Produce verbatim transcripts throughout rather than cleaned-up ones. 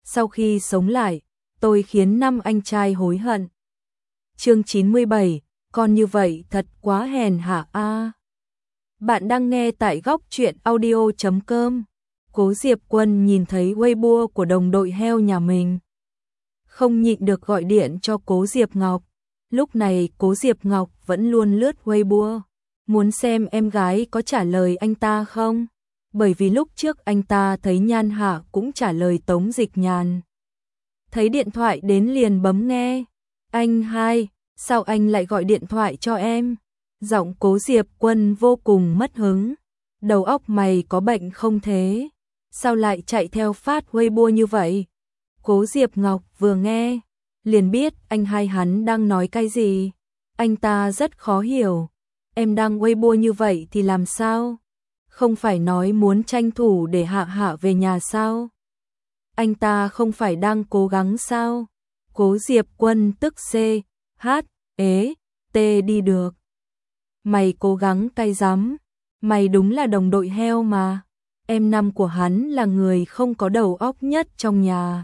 sau khi sống lại, tôi khiến năm anh trai hối hận. Chương chín mươi bảy, con như vậy thật quá hèn hạ a. À. Bạn đang nghe tại góc truyện audio chấm com. Cố Diệp Quân nhìn thấy Weibo của đồng đội heo nhà mình, không nhịn được gọi điện cho Cố Diệp Ngọc. Lúc này Cố Diệp Ngọc vẫn luôn lướt Weibo, muốn xem em gái có trả lời anh ta không, bởi vì lúc trước anh ta thấy Nhan Hạ cũng trả lời Tống Dịch Nhàn. Thấy điện thoại đến liền bấm nghe. Anh hai, sao anh lại gọi điện thoại cho em? Giọng Cố Diệp Quân vô cùng mất hứng. Đầu óc mày có bệnh không thế? Sao lại chạy theo phát Weibo như vậy? Cố Diệp Ngọc vừa nghe, liền biết anh hai hắn đang nói cái gì. Anh ta rất khó hiểu. Em đang Weibo như vậy thì làm sao? Không phải nói muốn tranh thủ để Hạ Hạ về nhà sao? Anh ta không phải đang cố gắng sao? Cố Diệp Quân tức C, H, ế, T đi được. Mày cố gắng cay rắm, mày đúng là đồng đội heo mà. Em năm của hắn là người không có đầu óc nhất trong nhà.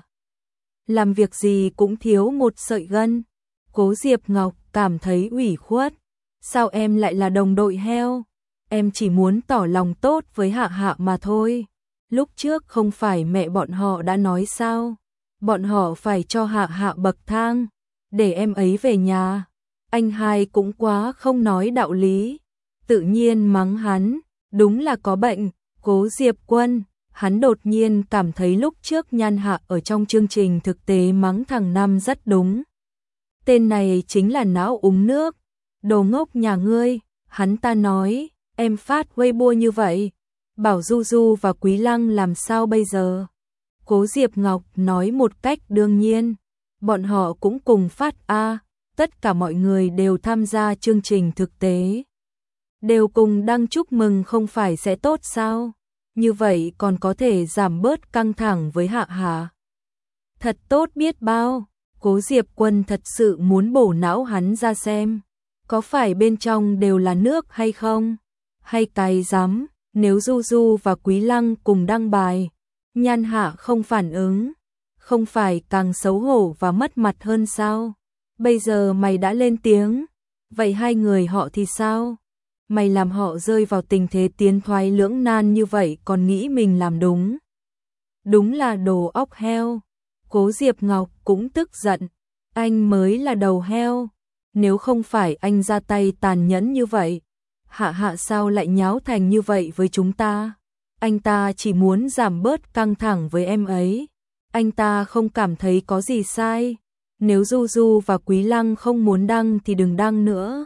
Làm việc gì cũng thiếu một sợi gân. Cố Diệp Ngọc cảm thấy ủy khuất. Sao em lại là đồng đội heo? Em chỉ muốn tỏ lòng tốt với Hạ Hạ mà thôi. Lúc trước không phải mẹ bọn họ đã nói sao? Bọn họ phải cho Hạ Hạ bậc thang, để em ấy về nhà. Anh hai cũng quá không nói đạo lý. Tự nhiên mắng hắn, đúng là có bệnh. Cố Diệp Quân, hắn đột nhiên cảm thấy lúc trước Nhan Hạ ở trong chương trình thực tế mắng thằng Năm rất đúng. Tên này chính là não uống nước. Đồ ngốc nhà ngươi, hắn ta nói, em phát Weibo như vậy, bảo Du Du và Quý Lăng làm sao bây giờ? Cố Diệp Ngọc nói một cách đương nhiên, bọn họ cũng cùng phát a, tất cả mọi người đều tham gia chương trình thực tế, đều cùng đăng chúc mừng không phải sẽ tốt sao? Như vậy còn có thể giảm bớt căng thẳng với Hạ Hạ. Thật tốt biết bao. Cố Diệp Quân thật sự muốn bổ não hắn ra xem, có phải bên trong đều là nước hay không? Hay cay rắm, nếu Du Du và Quý Lăng cùng đăng bài, Nhan Hạ không phản ứng, không phải càng xấu hổ và mất mặt hơn sao? Bây giờ mày đã lên tiếng, vậy hai người họ thì sao? Mày làm họ rơi vào tình thế tiến thoái lưỡng nan như vậy còn nghĩ mình làm đúng. Đúng là đồ óc heo. Cố Diệp Ngọc cũng tức giận, anh mới là đầu heo. Nếu không phải anh ra tay tàn nhẫn như vậy, Hạ Hạ sao lại nháo thành như vậy với chúng ta? Anh ta chỉ muốn giảm bớt căng thẳng với em ấy. Anh ta không cảm thấy có gì sai. Nếu Du Du và Quý Lăng không muốn đăng thì đừng đăng nữa.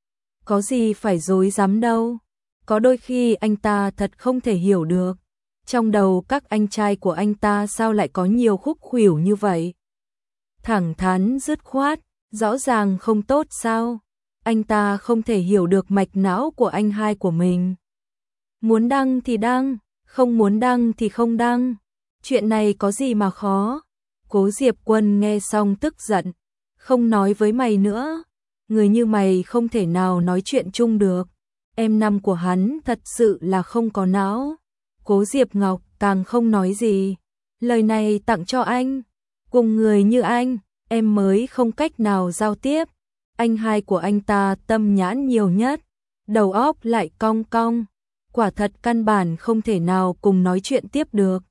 Có gì phải dối dám đâu. Có đôi khi anh ta thật không thể hiểu được, trong đầu các anh trai của anh ta sao lại có nhiều khúc khuỷu như vậy. Thẳng thắn dứt khoát, rõ ràng không tốt sao? Anh ta không thể hiểu được mạch não của anh hai của mình. Muốn đăng thì đăng, không muốn đăng thì không đăng. Chuyện này có gì mà khó? Cố Diệp Quân nghe xong tức giận, không nói với mày nữa. Người như mày không thể nào nói chuyện chung được. Em năm của hắn thật sự là không có não. Cố Diệp Ngọc càng không nói gì. Lời này tặng cho anh. Cùng người như anh, em mới không cách nào giao tiếp. Anh hai của anh ta tâm nhãn nhiều nhất, đầu óc lại cong cong. Quả thật căn bản không thể nào cùng nói chuyện tiếp được.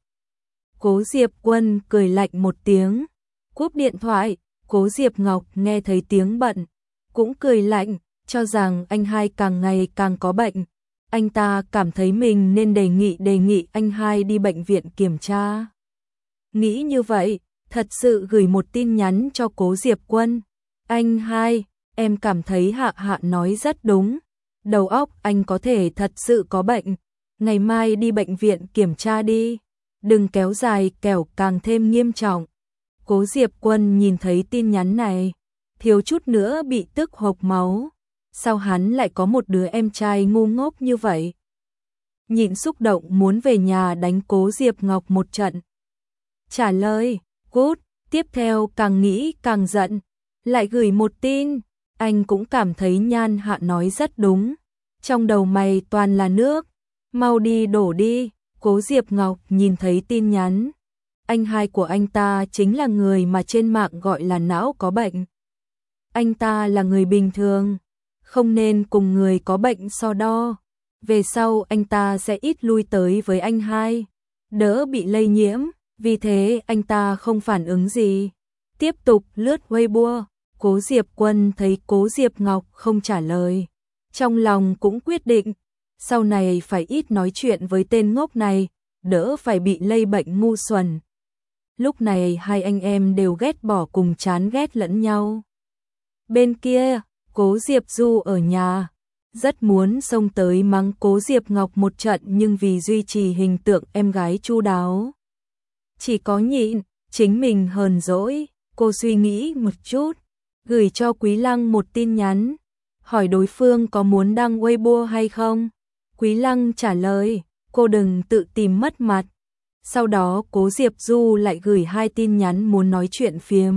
Cố Diệp Quân cười lạnh một tiếng, cúp điện thoại. Cố Diệp Ngọc nghe thấy tiếng bận, cũng cười lạnh, cho rằng anh hai càng ngày càng có bệnh. Anh ta cảm thấy mình nên đề nghị đề nghị anh hai đi bệnh viện kiểm tra. Nghĩ như vậy, thật sự gửi một tin nhắn cho Cố Diệp Quân. Anh hai, em cảm thấy Hạ Hạ nói rất đúng. Đầu óc anh có thể thật sự có bệnh. Ngày mai đi bệnh viện kiểm tra đi. Đừng kéo dài kẻo càng thêm nghiêm trọng. Cố Diệp Quân nhìn thấy tin nhắn này, thiếu chút nữa bị tức hộc máu. Sao hắn lại có một đứa em trai ngu ngốc như vậy? Nhịn xúc động muốn về nhà đánh Cố Diệp Ngọc một trận. Trả lời, cút, tiếp theo càng nghĩ càng giận, lại gửi một tin. Anh cũng cảm thấy Nhan Hạ nói rất đúng. Trong đầu mày toàn là nước, mau đi đổ đi. Cố Diệp Ngọc nhìn thấy tin nhắn, anh hai của anh ta chính là người mà trên mạng gọi là não có bệnh. Anh ta là người bình thường, không nên cùng người có bệnh so đo. Về sau anh ta sẽ ít lui tới với anh hai, đỡ bị lây nhiễm, vì thế anh ta không phản ứng gì. Tiếp tục lướt Weibo, Cố Diệp Quân thấy Cố Diệp Ngọc không trả lời. Trong lòng cũng quyết định, sau này phải ít nói chuyện với tên ngốc này, đỡ phải bị lây bệnh ngu xuẩn. Lúc này hai anh em đều ghét bỏ cùng chán ghét lẫn nhau. Bên kia, Cố Diệp Du ở nhà, rất muốn xông tới mắng Cố Diệp Ngọc một trận nhưng vì duy trì hình tượng em gái chu đáo. Chỉ có nhịn, chính mình hờn dỗi, cô suy nghĩ một chút, gửi cho Quý Lăng một tin nhắn, hỏi đối phương có muốn đăng Weibo hay không. Quý Lăng trả lời, cô đừng tự tìm mất mặt. Sau đó Cố Diệp Du lại gửi hai tin nhắn muốn nói chuyện phiếm.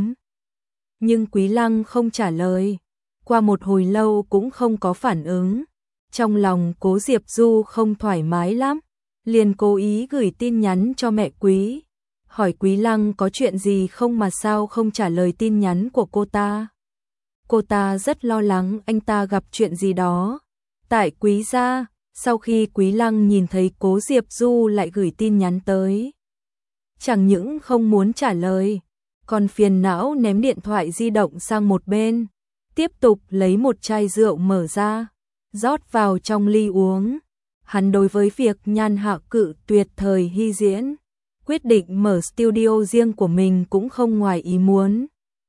Nhưng Quý Lăng không trả lời, qua một hồi lâu cũng không có phản ứng. Trong lòng Cố Diệp Du không thoải mái lắm, liền cố ý gửi tin nhắn cho mẹ Quý, hỏi Quý Lăng có chuyện gì không mà sao không trả lời tin nhắn của cô ta. Cô ta rất lo lắng anh ta gặp chuyện gì đó. Tại Quý gia, sau khi Quý Lăng nhìn thấy Cố Diệp Du lại gửi tin nhắn tới, chẳng những không muốn trả lời, còn phiền não ném điện thoại di động sang một bên, tiếp tục lấy một chai rượu mở ra, rót vào trong ly uống. Hắn đối với việc Nhan Hạ cự tuyệt thời hy diễn, quyết định mở studio riêng của mình cũng không ngoài ý muốn.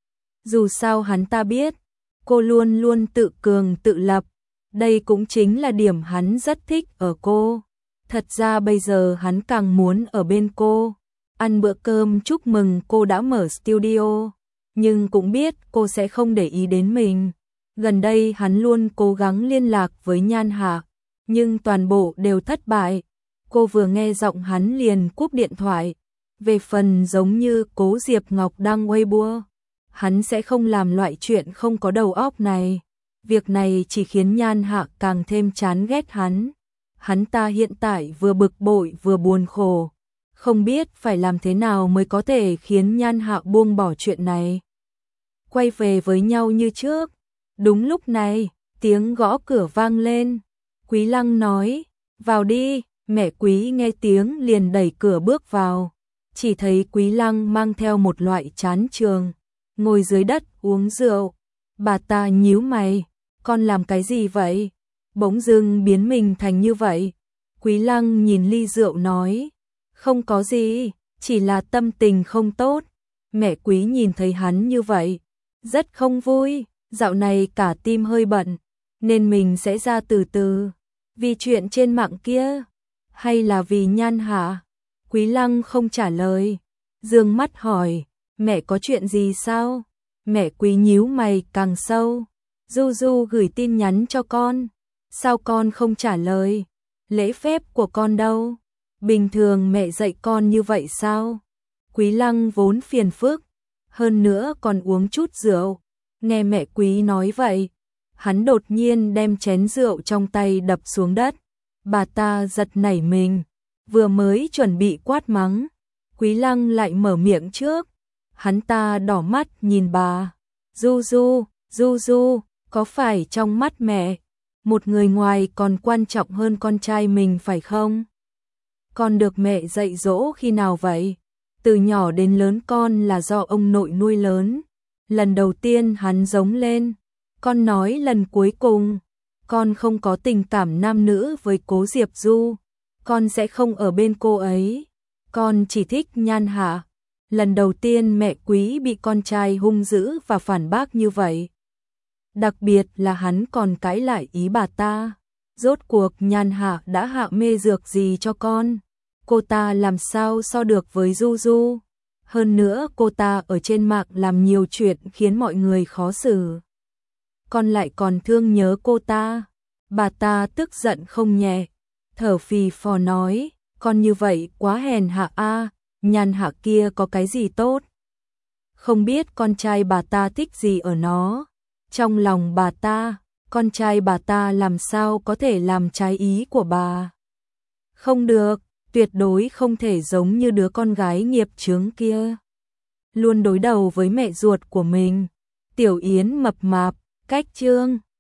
Dù sao hắn ta biết, cô luôn luôn tự cường tự lập, đây cũng chính là điểm hắn rất thích ở cô. Thật ra bây giờ hắn càng muốn ở bên cô, ăn bữa cơm chúc mừng cô đã mở studio, nhưng cũng biết cô sẽ không để ý đến mình. Gần đây hắn luôn cố gắng liên lạc với Nhan Hạ, nhưng toàn bộ đều thất bại. Cô vừa nghe giọng hắn liền cúp điện thoại. Về phần giống như Cố Diệp Ngọc đăng Weibo, hắn sẽ không làm loại chuyện không có đầu óc này. Việc này chỉ khiến Nhan Hạ càng thêm chán ghét hắn. Hắn ta hiện tại vừa bực bội vừa buồn khổ, không biết phải làm thế nào mới có thể khiến Nhan Hạ buông bỏ chuyện này, quay về với nhau như trước. Đúng lúc này, tiếng gõ cửa vang lên. Quý Lăng nói, vào đi. Mẹ Quý nghe tiếng liền đẩy cửa bước vào, chỉ thấy Quý Lăng mang theo một loại chán trường, ngồi dưới đất uống rượu. Bà ta nhíu mày, con làm cái gì vậy? Bỗng dưng biến mình thành như vậy. Quý Lăng nhìn ly rượu nói, không có gì, chỉ là tâm tình không tốt. Mẹ Quý nhìn thấy hắn như vậy, rất không vui, dạo này cả tim hơi bận, nên mình sẽ ra từ từ. Vì chuyện trên mạng kia, hay là vì Nhan Hạ? Quý Lăng không trả lời, dương mắt hỏi, mẹ có chuyện gì sao? Mẹ Quý nhíu mày càng sâu, Du Du gửi tin nhắn cho con, sao con không trả lời? Lễ phép của con đâu? Bình thường mẹ dạy con như vậy sao? Quý Lăng vốn phiền phức, hơn nữa còn uống chút rượu, nghe mẹ Quý nói vậy, hắn đột nhiên đem chén rượu trong tay đập xuống đất. Bà ta giật nảy mình, vừa mới chuẩn bị quát mắng, Quý Lăng lại mở miệng trước. Hắn ta đỏ mắt nhìn bà, Du Du, Du Du, có phải trong mắt mẹ, một người ngoài còn quan trọng hơn con trai mình phải không? Con được mẹ dạy dỗ khi nào vậy? Từ nhỏ đến lớn con là do ông nội nuôi lớn. Lần đầu tiên hắn giống lên, con nói lần cuối cùng, con không có tình cảm nam nữ với Cố Diệp Du, con sẽ không ở bên cô ấy, con chỉ thích Nhan Hạ. Lần đầu tiên mẹ Quý bị con trai hung dữ và phản bác như vậy. Đặc biệt là hắn còn cãi lại ý bà ta. Rốt cuộc Nhan Hạ đã hạ mê dược gì cho con? Cô ta làm sao so được với Du Du? Hơn nữa cô ta ở trên mạng làm nhiều chuyện khiến mọi người khó xử. Con lại còn thương nhớ cô ta. Bà ta tức giận không nhẹ, thở phì phò nói, con như vậy quá hèn hạ a, Nhan Hạ kia có cái gì tốt? Không biết con trai bà ta thích gì ở nó. Trong lòng bà ta, con trai bà ta làm sao có thể làm trái ý của bà? Không được, tuyệt đối không thể giống như đứa con gái nghiệp chướng kia. Luôn đối đầu với mẹ ruột của mình. Tiểu Yến mập mạp, cách Trương